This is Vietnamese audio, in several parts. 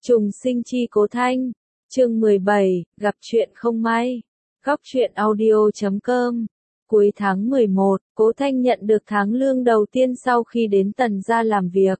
Trùng sinh chi Cố Thanh, chương 17, gặp chuyện không may. Góc truyện audio.com. Cuối tháng 11, Cố Thanh nhận được tháng lương đầu tiên sau khi đến Tần gia làm việc.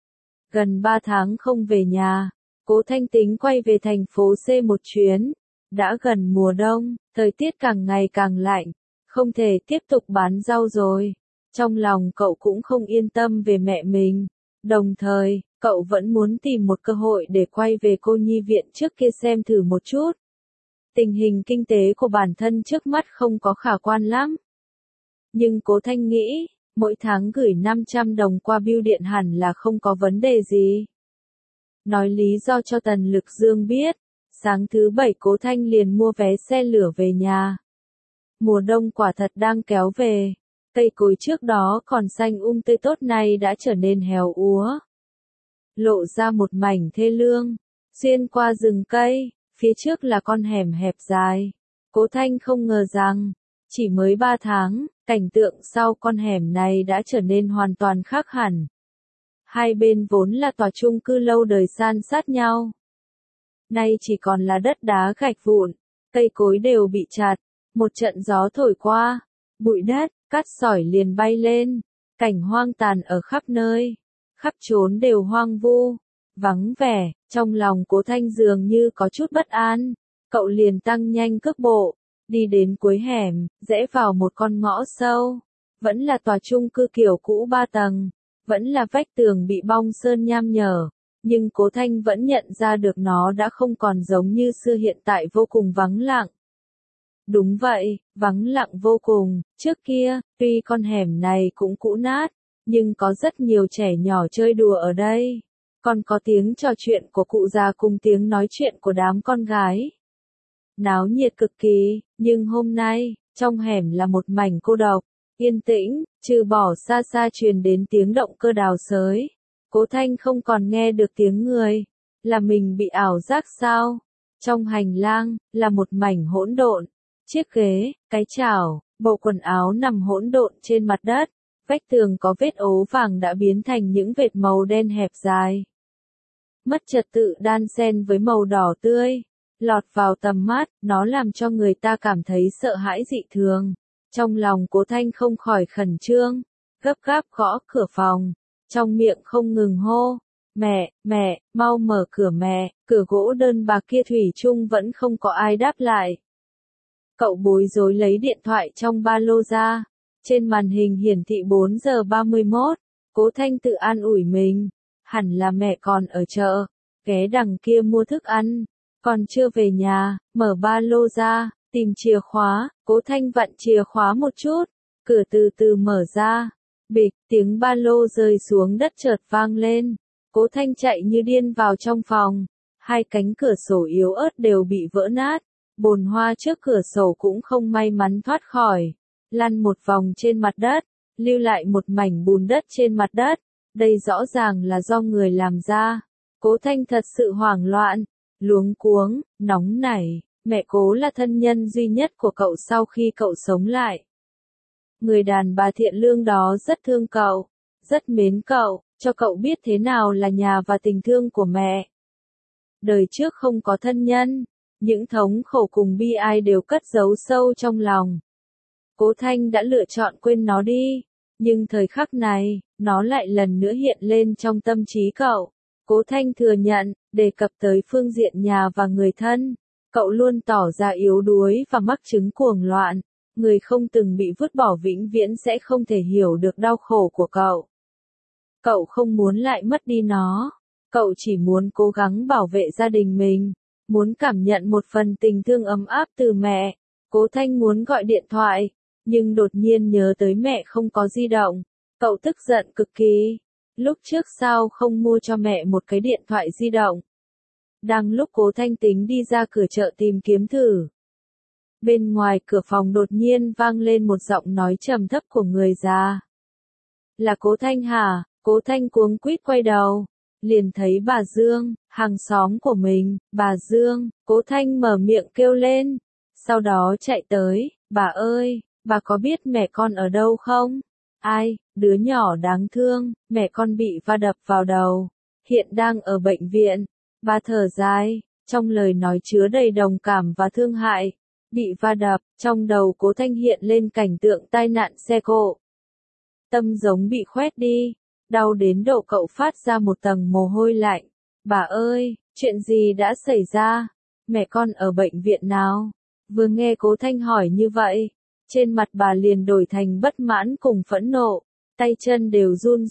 Gần 3 tháng không về nhà, Cố Thanh tính quay về thành phố C một chuyến. Đã gần mùa đông, thời tiết càng ngày càng lạnh, không thể tiếp tục bán rau rồi. Trong lòng cậu cũng không yên tâm về mẹ mình. Đồng thời, cậu vẫn muốn tìm một cơ hội để quay về cô nhi viện trước kia xem thử một chút. Tình hình kinh tế của bản thân trước mắt không có khả quan lắm. Nhưng Cố Thanh nghĩ, mỗi tháng gửi 500 đồng qua bưu điện hẳn là không có vấn đề gì. Nói lý do cho Tần Lực Dương biết, sáng thứ Bảy Cố Thanh liền mua vé xe lửa về nhà. Mùa đông quả thật đang kéo về, cây cối trước đó còn xanh tươi tốt này đã trở nên héo úa. Lộ ra một mảnh thê lương, xuyên qua rừng cây, phía trước là con hẻm hẹp dài. Cố Thanh không ngờ rằng, chỉ mới 3 tháng, cảnh tượng sau con hẻm này đã trở nên hoàn toàn khác hẳn. Hai bên vốn là tòa chung cư lâu đời san sát nhau. Nay chỉ còn là đất đá gạch vụn, cây cối đều bị chặt, một trận gió thổi qua, bụi đất, cát sỏi liền bay lên, cảnh hoang tàn ở khắp nơi. Khắp trốn đều hoang vu, vắng vẻ, trong lòng Cố Thanh dường như có chút bất an, cậu liền tăng nhanh cước bộ, đi đến cuối hẻm, rẽ vào một con ngõ sâu, vẫn là tòa chung cư kiểu cũ 3 tầng, vẫn là vách tường bị bong sơn nham nhở, nhưng Cố Thanh vẫn nhận ra được nó đã không còn giống như xưa hiện tại vô cùng vắng lặng. Đúng vậy, vắng lặng vô cùng, trước kia, tuy con hẻm này cũng cũ nát, nhưng có rất nhiều trẻ nhỏ chơi đùa ở đây. Còn có tiếng trò chuyện của cụ già cùng tiếng nói chuyện của đám con gái. Náo nhiệt cực kỳ, nhưng hôm nay, trong hẻm là một mảnh cô độc, yên tĩnh, trừ bỏ xa xa truyền đến tiếng động cơ đào xới. Cố Thanh không còn nghe được tiếng người. Là mình bị ảo giác sao? Trong hành lang, là một mảnh hỗn độn. Chiếc ghế, cái chảo, bộ quần áo nằm hỗn độn trên mặt đất. Vách tường có vết ố vàng đã biến thành những vệt màu đen hẹp dài. Mất trật tự đan xen với màu đỏ tươi, lọt vào tầm mắt, nó làm cho người ta cảm thấy sợ hãi dị thường. Trong lòng Cố Thanh không khỏi khẩn trương, gấp gáp gõ cửa phòng, trong miệng không ngừng hô, mẹ, mau mở cửa mẹ, cửa gỗ đơn bạc kia thủy chung vẫn không có ai đáp lại. Cậu bối rối lấy điện thoại trong ba lô ra. Trên màn hình hiển thị 4 giờ 31, Cố Thanh tự an ủi mình, hẳn là mẹ còn ở chợ, ghé đằng kia mua thức ăn, còn chưa về nhà, mở ba lô ra, tìm chìa khóa, Cố Thanh vặn chìa khóa một chút, cửa từ từ mở ra, bịch, tiếng ba lô rơi xuống đất chợt vang lên, Cố Thanh chạy như điên vào trong phòng, hai cánh cửa sổ yếu ớt đều bị vỡ nát, bồn hoa trước cửa sổ cũng không may mắn thoát khỏi. Lăn một vòng trên mặt đất, lưu lại một mảnh bùn đất trên mặt đất, đây rõ ràng là do người làm ra. Cố Thanh thật sự hoảng loạn, luống cuống, nóng nảy, mẹ Cố là thân nhân duy nhất của cậu sau khi cậu sống lại. Người đàn bà thiện lương đó rất thương cậu, rất mến cậu, cho cậu biết thế nào là nhà và tình thương của mẹ. Đời trước không có thân nhân, những thống khổ cùng bi ai đều cất giấu sâu trong lòng. Cố Thanh đã lựa chọn quên nó đi, nhưng thời khắc này, nó lại lần nữa hiện lên trong tâm trí cậu. Cố Thanh thừa nhận, đề cập tới phương diện nhà và người thân, cậu luôn tỏ ra yếu đuối và mắc chứng cuồng loạn. Người không từng bị vứt bỏ vĩnh viễn sẽ không thể hiểu được đau khổ của cậu. Cậu không muốn lại mất đi nó, cậu chỉ muốn cố gắng bảo vệ gia đình mình, muốn cảm nhận một phần tình thương ấm áp từ mẹ. Cố Thanh muốn gọi điện thoại, nhưng đột nhiên nhớ tới mẹ không có di động, cậu tức giận cực kỳ. Lúc trước sao không mua cho mẹ một cái điện thoại di động? Đang lúc Cố Thanh tính đi ra cửa chợ tìm kiếm thử. Bên ngoài cửa phòng đột nhiên vang lên một giọng nói trầm thấp của người già. Là Cố Thanh hả? Cố Thanh cuống quýt quay đầu, liền thấy bà Dương, hàng xóm của mình. Bà Dương, Cố Thanh mở miệng kêu lên, sau đó chạy tới, bà ơi, bà có biết mẹ con ở đâu không? Ai, đứa nhỏ đáng thương, mẹ con bị va đập vào đầu, hiện đang ở bệnh viện. Bà thở dài, trong lời nói chứa đầy đồng cảm và thương hại. Bị va đập, trong đầu Cố Thanh hiện lên cảnh tượng tai nạn xe cộ. Tâm giống bị khoét đi, đau đến độ cậu phát ra một tầng mồ hôi lạnh. Bà ơi, chuyện gì đã xảy ra? Mẹ con ở bệnh viện nào? Vừa nghe Cố Thanh hỏi như vậy, trên mặt bà liền đổi thành bất mãn cùng phẫn nộ, tay chân đều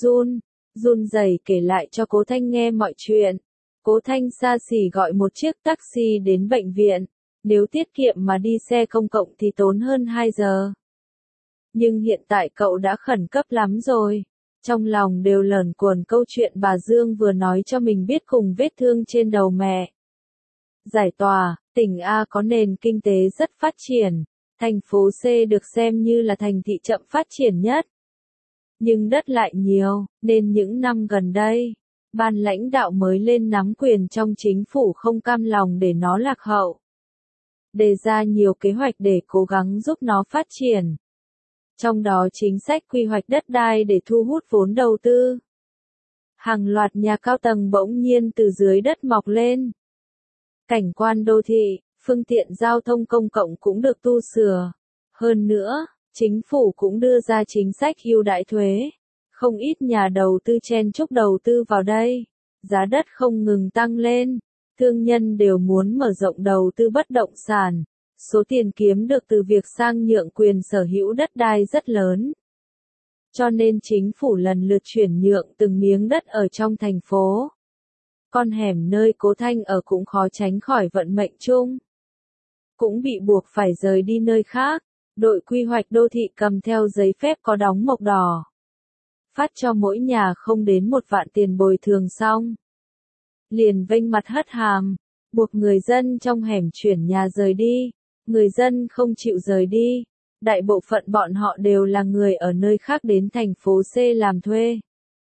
run rẩy kể lại cho Cố Thanh nghe mọi chuyện. Cố Thanh xa xỉ gọi một chiếc taxi đến bệnh viện, nếu tiết kiệm mà đi xe công cộng thì tốn hơn 2 giờ. Nhưng hiện tại cậu đã khẩn cấp lắm rồi. Trong lòng đều lởn cuồn câu chuyện bà Dương vừa nói cho mình biết cùng vết thương trên đầu mẹ. Giải tỏa, tỉnh A có nền kinh tế rất phát triển, thành phố C được xem như là thành thị chậm phát triển nhất. Nhưng đất lại nhiều, nên những năm gần đây, ban lãnh đạo mới lên nắm quyền trong chính phủ không cam lòng để nó lạc hậu. Đề ra nhiều kế hoạch để cố gắng giúp nó phát triển. Trong đó chính sách quy hoạch đất đai để thu hút vốn đầu tư. Hàng loạt nhà cao tầng bỗng nhiên từ dưới đất mọc lên. Cảnh quan đô thị, phương tiện giao thông công cộng cũng được tu sửa. Hơn nữa, chính phủ cũng đưa ra chính sách ưu đãi thuế. Không ít nhà đầu tư chen chúc đầu tư vào đây. Giá đất không ngừng tăng lên. Thương nhân đều muốn mở rộng đầu tư bất động sản. Số tiền kiếm được từ việc sang nhượng quyền sở hữu đất đai rất lớn. Cho nên chính phủ lần lượt chuyển nhượng từng miếng đất ở trong thành phố. Con hẻm nơi Cố Thanh ở cũng khó tránh khỏi vận mệnh chung. Cũng bị buộc phải rời đi nơi khác. Đội quy hoạch đô thị cầm theo giấy phép có đóng mộc đỏ. Phát cho mỗi nhà không đến 1 vạn tiền bồi thường xong. Liền vênh mặt hất hàm, buộc người dân trong hẻm chuyển nhà rời đi. Người dân không chịu rời đi. Đại bộ phận bọn họ đều là người ở nơi khác đến thành phố C làm thuê.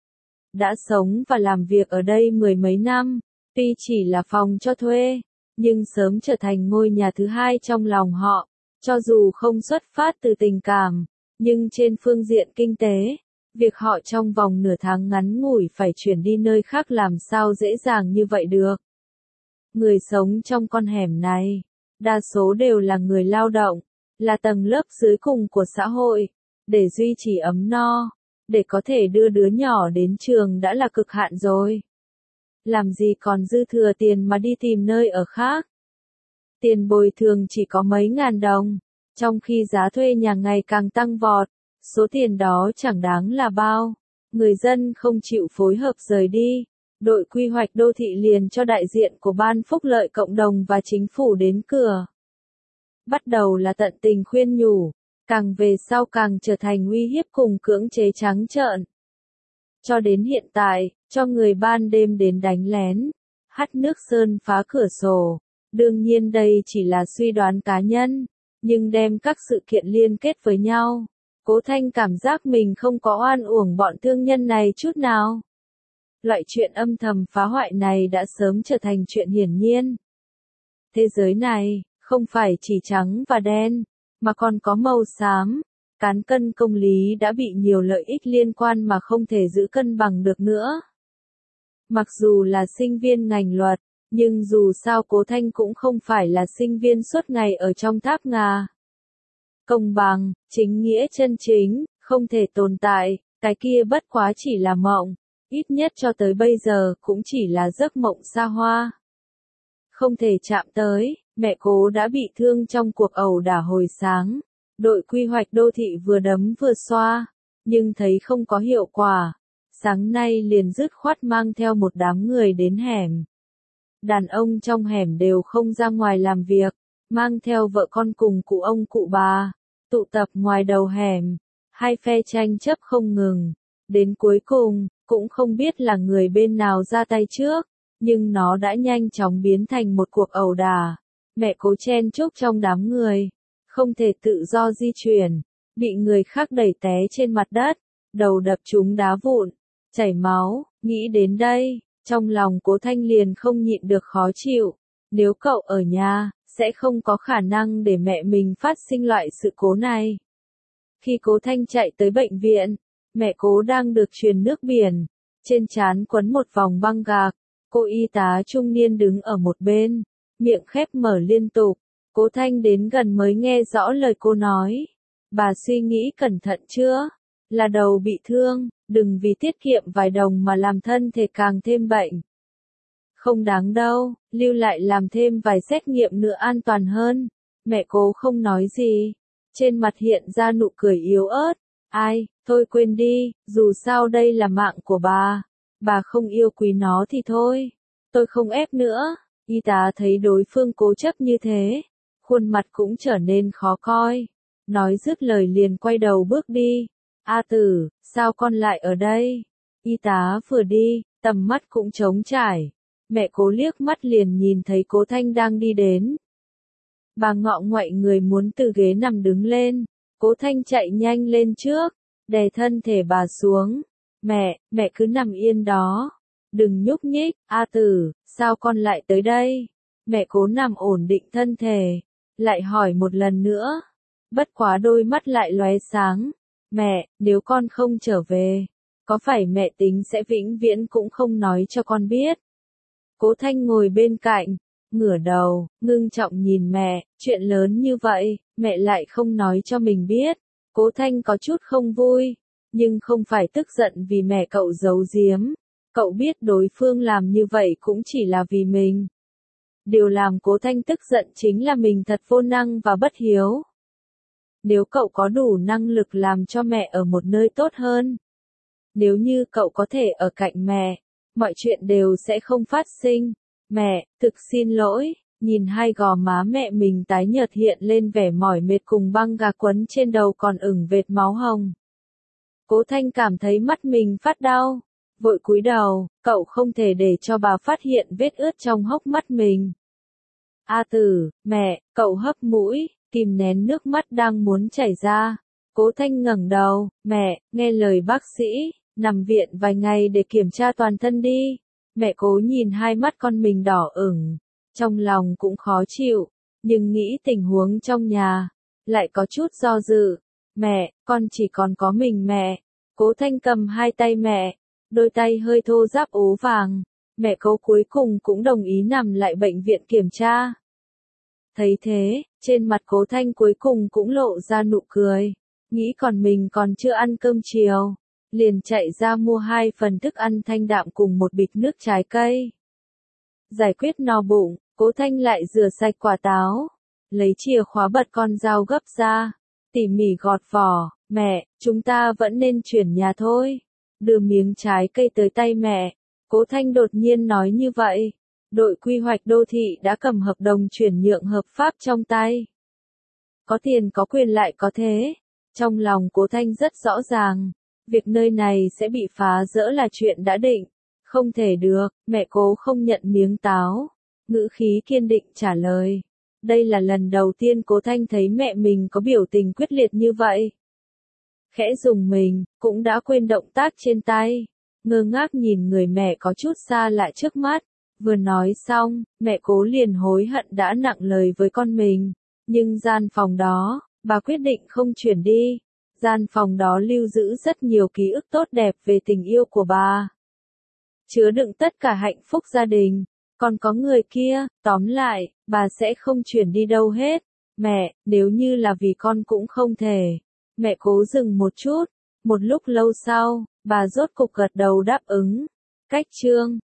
Đã sống và làm việc ở đây 10 mấy năm, tuy chỉ là phòng cho thuê, nhưng sớm trở thành ngôi nhà thứ hai trong lòng họ, cho dù không xuất phát từ tình cảm, nhưng trên phương diện kinh tế, việc họ trong vòng nửa tháng ngắn ngủi phải chuyển đi nơi khác làm sao dễ dàng như vậy được. Người sống trong con hẻm này, đa số đều là người lao động, là tầng lớp dưới cùng của xã hội, để duy trì ấm no, để có thể đưa đứa nhỏ đến trường đã là cực hạn rồi. Làm gì còn dư thừa tiền mà đi tìm nơi ở khác. Tiền bồi thường chỉ có mấy ngàn đồng, trong khi giá thuê nhà ngày càng tăng vọt, số tiền đó chẳng đáng là bao. Người dân không chịu phối hợp rời đi. Đội quy hoạch đô thị liền cho đại diện của Ban Phúc lợi Cộng đồng và chính phủ đến cửa. Bắt đầu là tận tình khuyên nhủ, càng về sau càng trở thành uy hiếp cùng cưỡng chế trắng trợn. Cho đến hiện tại, cho người ban đêm đến đánh lén, hắt nước sơn phá cửa sổ. Đương nhiên đây chỉ là suy đoán cá nhân, nhưng đem các sự kiện liên kết với nhau. Cố Thanh cảm giác mình không có oan uổng bọn thương nhân này chút nào. Loại chuyện âm thầm phá hoại này đã sớm trở thành chuyện hiển nhiên. Thế giới này, không phải chỉ trắng và đen, mà còn có màu xám. Cán cân công lý đã bị nhiều lợi ích liên quan mà không thể giữ cân bằng được nữa. Mặc dù là sinh viên ngành luật, nhưng dù sao Cố Thanh cũng không phải là sinh viên suốt ngày ở trong tháp ngà. Công bằng, chính nghĩa chân chính, không thể tồn tại, cái kia bất quá chỉ là mộng. Ít nhất cho tới bây giờ cũng chỉ là giấc mộng xa hoa. Không thể chạm tới, mẹ Cố đã bị thương trong cuộc ẩu đả hồi sáng. Đội quy hoạch đô thị vừa đấm vừa xoa, nhưng thấy không có hiệu quả. Sáng nay liền dứt khoát mang theo một đám người đến hẻm. Đàn ông trong hẻm đều không ra ngoài làm việc, mang theo vợ con cùng cụ ông cụ bà, tụ tập ngoài đầu hẻm. Hai phe tranh chấp không ngừng. Đến cuối cùng, cũng không biết là người bên nào ra tay trước, nhưng nó đã nhanh chóng biến thành một cuộc ẩu đả. Mẹ Cố chen chúc trong đám người, không thể tự do di chuyển, bị người khác đẩy té trên mặt đất, đầu đập trúng đá vụn, chảy máu. Nghĩ đến đây, trong lòng Cố Thanh liền không nhịn được khó chịu. Nếu cậu ở nhà, sẽ không có khả năng để mẹ mình phát sinh loại sự cố này. Khi Cố Thanh chạy tới bệnh viện, mẹ Cố đang được truyền nước biển, trên trán quấn một vòng băng gạc. Cô y tá trung niên đứng ở một bên, miệng khép mở liên tục. Cố Thanh đến gần mới nghe rõ lời cô nói. Bà suy nghĩ cẩn thận chưa? Là đầu bị thương, đừng vì tiết kiệm vài đồng mà làm thân thể càng thêm bệnh. Không đáng đâu, lưu lại làm thêm vài xét nghiệm nữa an toàn hơn. Mẹ Cố không nói gì. Trên mặt hiện ra nụ cười yếu ớt. Ai, thôi quên đi, dù sao đây là mạng của bà. Bà không yêu quý nó thì thôi. Tôi không ép nữa. Y tá thấy đối phương cố chấp như thế. Khuôn mặt cũng trở nên khó coi. Nói dứt lời liền quay đầu bước đi. A Tử, sao con lại ở đây? Y tá vừa đi, tầm mắt cũng trống trải. Mẹ Cố liếc mắt liền nhìn thấy Cố Thanh đang đi đến. Bà ngọ ngoại người muốn từ ghế nằm đứng lên. Cố Thanh chạy nhanh lên trước, đè thân thể bà xuống. Mẹ cứ nằm yên đó. Đừng nhúc nhích. A Tử, sao con lại tới đây? Mẹ Cố nằm ổn định thân thể. Lại hỏi một lần nữa. Bất quá đôi mắt lại lóe sáng. Mẹ, nếu con không trở về, có phải mẹ tính sẽ vĩnh viễn cũng không nói cho con biết? Cố Thanh ngồi bên cạnh, ngửa đầu, ngưng trọng nhìn mẹ, chuyện lớn như vậy, mẹ lại không nói cho mình biết. Cố Thanh có chút không vui, nhưng không phải tức giận vì mẹ cậu giấu giếm. Cậu biết đối phương làm như vậy cũng chỉ là vì mình. Điều làm Cố Thanh tức giận chính là mình thật vô năng và bất hiếu. Nếu cậu có đủ năng lực làm cho mẹ ở một nơi tốt hơn. Nếu như cậu có thể ở cạnh mẹ, mọi chuyện đều sẽ không phát sinh. Mẹ, thực xin lỗi, nhìn hai gò má mẹ mình tái nhợt hiện lên vẻ mỏi mệt cùng băng gạc quấn trên đầu còn ửng vệt máu hồng. Cố Thanh cảm thấy mắt mình phát đau, vội cúi đầu, cậu không thể để cho bà phát hiện vết ướt trong hốc mắt mình. A Tử, mẹ, cậu hấp mũi, kìm nén nước mắt đang muốn chảy ra. Cố Thanh ngẩng đầu, mẹ, nghe lời bác sĩ, nằm viện vài ngày để kiểm tra toàn thân đi. Mẹ Cố nhìn hai mắt con mình đỏ ửng, trong lòng cũng khó chịu, nhưng nghĩ tình huống trong nhà, lại có chút do dự. Mẹ, con chỉ còn có mình mẹ. Cố Thanh cầm hai tay mẹ, đôi tay hơi thô ráp ố vàng. Mẹ Cố cuối cùng cũng đồng ý nằm lại bệnh viện kiểm tra. Thấy thế, trên mặt Cố Thanh cuối cùng cũng lộ ra nụ cười. Nghĩ còn mình còn chưa ăn cơm chiều, liền chạy ra mua 2 phần thức ăn thanh đạm cùng một bịch nước trái cây. Giải quyết no bụng, Cố Thanh lại rửa sạch quả táo, lấy chìa khóa bật con dao gấp ra, tỉ mỉ gọt vỏ. Mẹ, chúng ta vẫn nên chuyển nhà thôi. Đưa miếng trái cây tới tay mẹ, Cố Thanh đột nhiên nói như vậy. Đội quy hoạch đô thị đã cầm hợp đồng chuyển nhượng hợp pháp trong tay. Có tiền có quyền lại có thế. Trong lòng Cố Thanh rất rõ ràng, việc nơi này sẽ bị phá rỡ là chuyện đã định. Không thể được, mẹ Cố không nhận miếng táo. Ngữ khí kiên định trả lời. Đây là lần đầu tiên Cố Thanh thấy mẹ mình có biểu tình quyết liệt như vậy. Khẽ dùng mình, cũng đã quên động tác trên tay. Ngơ ngác nhìn người mẹ có chút xa lạ trước mắt. Vừa nói xong, mẹ Cố liền hối hận đã nặng lời với con mình. Nhưng gian phòng đó, bà quyết định không chuyển đi. Gian phòng đó lưu giữ rất nhiều ký ức tốt đẹp về tình yêu của bà. Chứa đựng tất cả hạnh phúc gia đình. Còn có người kia, tóm lại, bà sẽ không chuyển đi đâu hết. Mẹ, nếu như là vì con cũng không thể. Mẹ Cố dừng một chút. Một lúc lâu sau, bà rốt cục gật đầu đáp ứng. Cách chương